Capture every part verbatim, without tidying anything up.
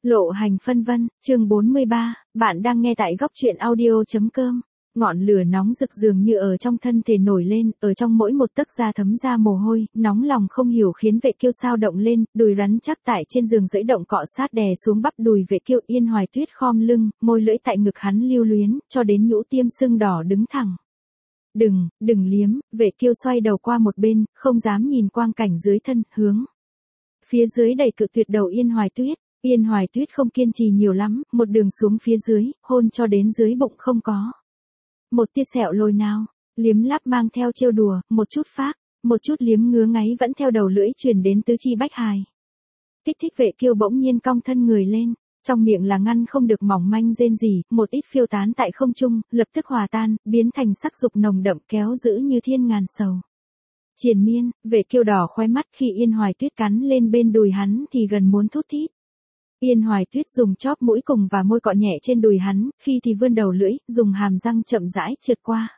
Lộ hành phân vân, chương bốn mươi ba, bạn đang nghe tại góc truyện audio.com. Ngọn lửa nóng rực dường như ở trong thân thể nổi lên, ở trong mỗi một tấc da thấm ra mồ hôi, nóng lòng không hiểu khiến Vệ Kiêu sao động lên, đùi rắn chắc tại trên giường dẫy động cọ sát đè xuống bắp đùi Vệ Kiêu. Yên Hoài Tuyết khom lưng, môi lưỡi tại ngực hắn lưu luyến, cho đến nhũ tiêm sưng đỏ đứng thẳng. Đừng, đừng liếm, Vệ Kiêu xoay đầu qua một bên, không dám nhìn quang cảnh dưới thân, hướng phía dưới đẩy cự tuyệt đầu Yên Hoài Tuyết. Yên Hoài Tuyết không kiên trì nhiều lắm, một đường xuống phía dưới, hôn cho đến dưới bụng không có một tia sẹo lồi nào, liếm láp mang theo trêu đùa, một chút phác, một chút liếm ngứa ngáy vẫn theo đầu lưỡi truyền đến tứ chi bách hài. Kích thích Vệ Kiêu bỗng nhiên cong thân người lên, trong miệng là ngăn không được mỏng manh rên rỉ, một ít phiêu tán tại không trung, lập tức hòa tan, biến thành sắc dục nồng đậm kéo giữ như thiên ngàn sầu. Triền miên, Vệ Kiêu đỏ khoe mắt khi Yên Hoài Tuyết cắn lên bên đùi hắn thì gần muốn thút thít. Yên Hoài Tuyết dùng chóp mũi cùng và môi cọ nhẹ trên đùi hắn, khi thì vươn đầu lưỡi, dùng hàm răng chậm rãi trượt qua.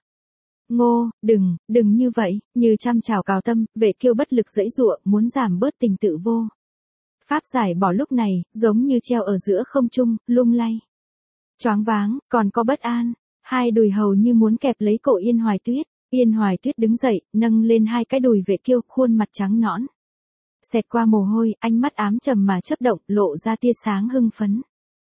Ngô, đừng, đừng như vậy, như chăm chào cào tâm, Vệ Kiêu bất lực giãy giụa, muốn giảm bớt tình tự vô pháp giải bỏ lúc này, giống như treo ở giữa không trung, lung lay. Choáng váng, còn có bất an, hai đùi hầu như muốn kẹp lấy cổ Yên Hoài Tuyết. Yên Hoài Tuyết đứng dậy, nâng lên hai cái đùi Vệ Kiêu, khuôn mặt trắng nõn xẹt qua mồ hôi, ánh mắt ám trầm mà chớp động, lộ ra tia sáng hưng phấn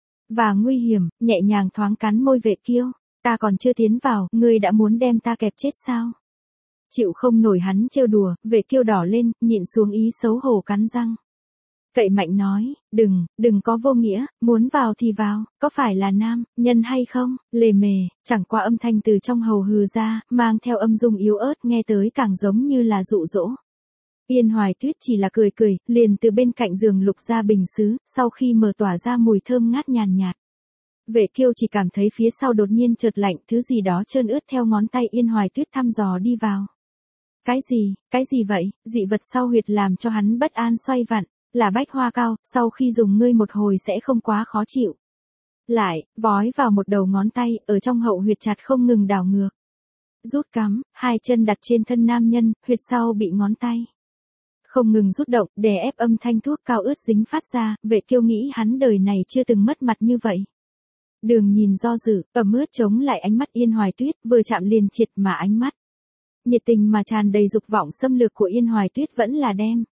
và nguy hiểm, nhẹ nhàng thoáng cắn môi Vệ Kiêu. Ta còn chưa tiến vào, ngươi đã muốn đem ta kẹp chết sao? Chịu không nổi hắn trêu đùa, Vệ Kiêu đỏ lên, nhịn xuống ý xấu hổ cắn răng. Cậy mạnh nói, đừng, đừng có vô nghĩa, muốn vào thì vào, có phải là nam, nhân hay không? Lề mề, chẳng qua âm thanh từ trong hầu hừ ra, mang theo âm dung yếu ớt nghe tới càng giống như là dụ dỗ. Yên Hoài Tuyết chỉ là cười cười, liền từ bên cạnh giường lục ra bình sứ, sau khi mở tỏa ra mùi thơm ngát nhàn nhạt. Vệ Kiêu chỉ cảm thấy phía sau đột nhiên chợt lạnh, thứ gì đó trơn ướt theo ngón tay Yên Hoài Tuyết thăm dò đi vào. Cái gì, cái gì vậy? Dị vật sau huyệt làm cho hắn bất an xoay vặn, là bách hoa cao, sau khi dùng ngươi một hồi sẽ không quá khó chịu. Lại, vói vào một đầu ngón tay, ở trong hậu huyệt chặt không ngừng đảo ngược. Rút cắm, hai chân đặt trên thân nam nhân, huyệt sau bị ngón tay không ngừng rút động, đè ép âm thanh thuốc cao ướt dính phát ra. Vệ Kiêu nghĩ hắn đời này chưa từng mất mặt như vậy. Đường nhìn do dự, ẩm ướt chống lại ánh mắt Yên Hoài Tuyết, vừa chạm liền triệt mà ánh mắt nhiệt tình mà tràn đầy dục vọng xâm lược của Yên Hoài Tuyết vẫn là đem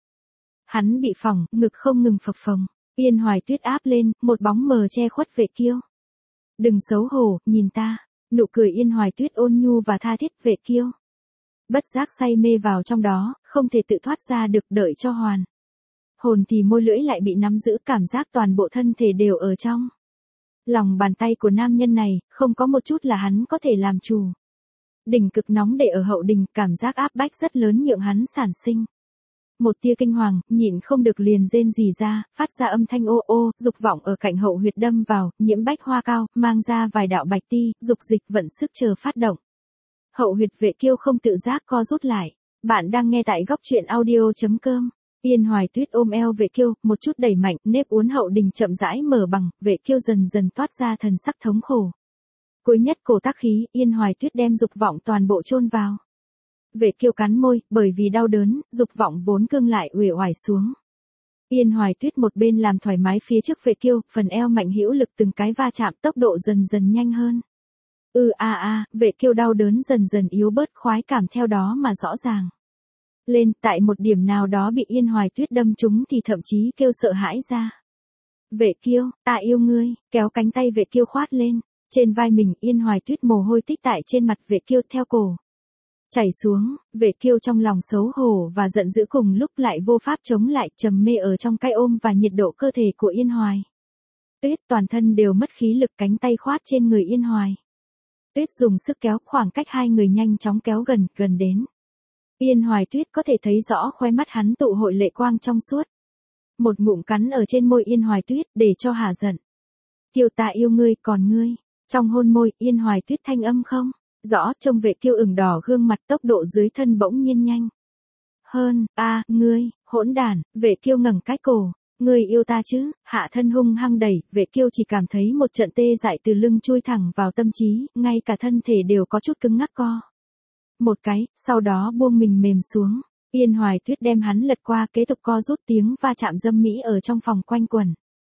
hắn bị phỏng, ngực không ngừng phập phồng. Yên Hoài Tuyết áp lên, một bóng mờ che khuất Vệ Kiêu. Đừng xấu hổ, nhìn ta. Nụ cười Yên Hoài Tuyết ôn nhu và tha thiết. Vệ Kiêu bất giác say mê vào trong đó, không thể tự thoát ra được, đợi cho hoàn hồn thì môi lưỡi lại bị nắm giữ, cảm giác toàn bộ thân thể đều ở trong lòng bàn tay của nam nhân này, không có một chút là hắn có thể làm chủ. Đỉnh cực nóng để ở hậu đình, cảm giác áp bách rất lớn nhượng hắn sản sinh một tia kinh hoàng, nhịn không được liền rên rỉ ra, phát ra âm thanh ô ô, dục vọng ở cạnh hậu huyệt đâm vào, nhiễm bách hoa cao, mang ra vài đạo bạch ti, dục dịch vận sức chờ phát động. Hậu huyệt Vệ Kiêu không tự giác co rút lại. Bạn đang nghe tại góc truyện audio.com. Yên Hoài Tuyết ôm eo Vệ Kiêu, một chút đẩy mạnh, nếp uốn hậu đình chậm rãi mở bằng, Vệ Kiêu dần dần toát ra thần sắc thống khổ. Cuối nhất cổ tác khí, Yên Hoài Tuyết đem dục vọng toàn bộ chôn vào. Vệ Kiêu cắn môi, bởi vì đau đớn, dục vọng vốn cương lại uể oải xuống. Yên Hoài Tuyết một bên làm thoải mái phía trước Vệ Kiêu, phần eo mạnh hữu lực từng cái va chạm, tốc độ dần dần nhanh hơn. Ừ a a, Vệ Kiêu đau đớn dần dần yếu bớt, khoái cảm theo đó mà rõ ràng lên, tại một điểm nào đó bị Yên Hoài Tuyết đâm trúng thì thậm chí kêu sợ hãi ra. Vệ Kiêu, ta yêu ngươi, kéo cánh tay Vệ Kiêu khoát lên, trên vai mình. Yên Hoài Tuyết mồ hôi tích tại trên mặt Vệ Kiêu theo cổ chảy xuống. Vệ Kiêu trong lòng xấu hổ và giận dữ cùng lúc lại vô pháp chống lại, trầm mê ở trong cái ôm và nhiệt độ cơ thể của Yên Hoài Tuyết, toàn thân đều mất khí lực, cánh tay khoát trên người Yên Hoài Tuyết dùng sức kéo, khoảng cách hai người nhanh chóng kéo gần, gần đến. Yên Hoài Tuyết có thể thấy rõ khóe mắt hắn tụ hội lệ quang trong suốt. Một ngụm cắn ở trên môi Yên Hoài Tuyết, để cho hả giận. Kiêu, ta yêu ngươi, còn ngươi. Trong hôn môi, Yên Hoài Tuyết thanh âm không rõ, trông Vệ Kiêu ửng đỏ gương mặt, tốc độ dưới thân bỗng nhiên nhanh hơn. A, ngươi, hỗn đản. Vệ Kiêu ngẩng cái cổ. Ngươi yêu ta chứ? Hạ thân hung hăng đẩy, Vệ Kiêu chỉ cảm thấy một trận tê dại từ lưng chui thẳng vào tâm trí, ngay cả thân thể đều có chút cứng ngắc co một cái, sau đó buông mình mềm xuống. Yên Hoài Tuyết đem hắn lật qua, kế tục co rút, tiếng va chạm dâm mỹ ở trong phòng quanh quẩn.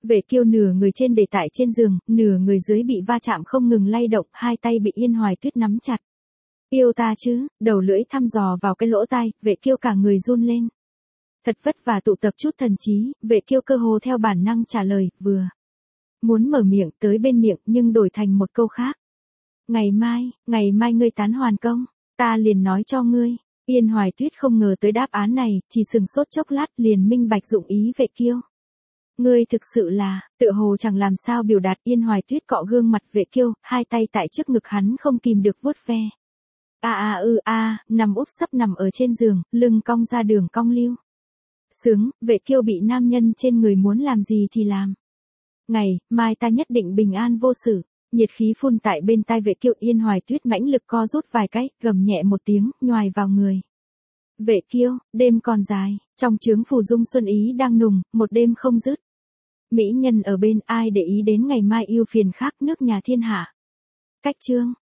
Vệ Kiêu nửa người trên để tại trên giường, nửa người dưới bị va chạm không ngừng lay động, hai tay bị Yên Hoài Tuyết nắm chặt. Yêu ta chứ, đầu lưỡi thăm dò vào cái lỗ tai, Vệ Kiêu cả người run lên. Thật vất vả tụ tập chút thần trí, Vệ Kiêu cơ hồ theo bản năng trả lời, vừa muốn mở miệng tới bên miệng nhưng đổi thành một câu khác. Ngày mai, ngày mai ngươi tán hoàn công, ta liền nói cho ngươi. Yên Hoài Tuyết không ngờ tới đáp án này, chỉ sừng sốt chốc lát liền minh bạch dụng ý Vệ Kiêu. Ngươi thực sự là, tựa hồ chẳng làm sao biểu đạt. Yên Hoài Tuyết cọ gương mặt Vệ Kiêu, hai tay tại trước ngực hắn không kìm được vuốt ve. A a ư a, nằm úp sấp nằm ở trên giường, lưng cong ra đường cong lưu. Sướng, Vệ Kiêu bị nam nhân trên người muốn làm gì thì làm. Ngày, mai ta nhất định bình an vô sự. Nhiệt khí phun tại bên tai Vệ Kiêu. Yên Hoài Tuyết mãnh lực co rút vài cái, gầm nhẹ một tiếng, nhoài vào người. Vệ Kiêu, đêm còn dài, trong trướng phù dung xuân ý đang nùng, một đêm không dứt. Mỹ nhân ở bên, ai để ý đến ngày mai yêu phiền khác nước nhà thiên hạ. Cách chương.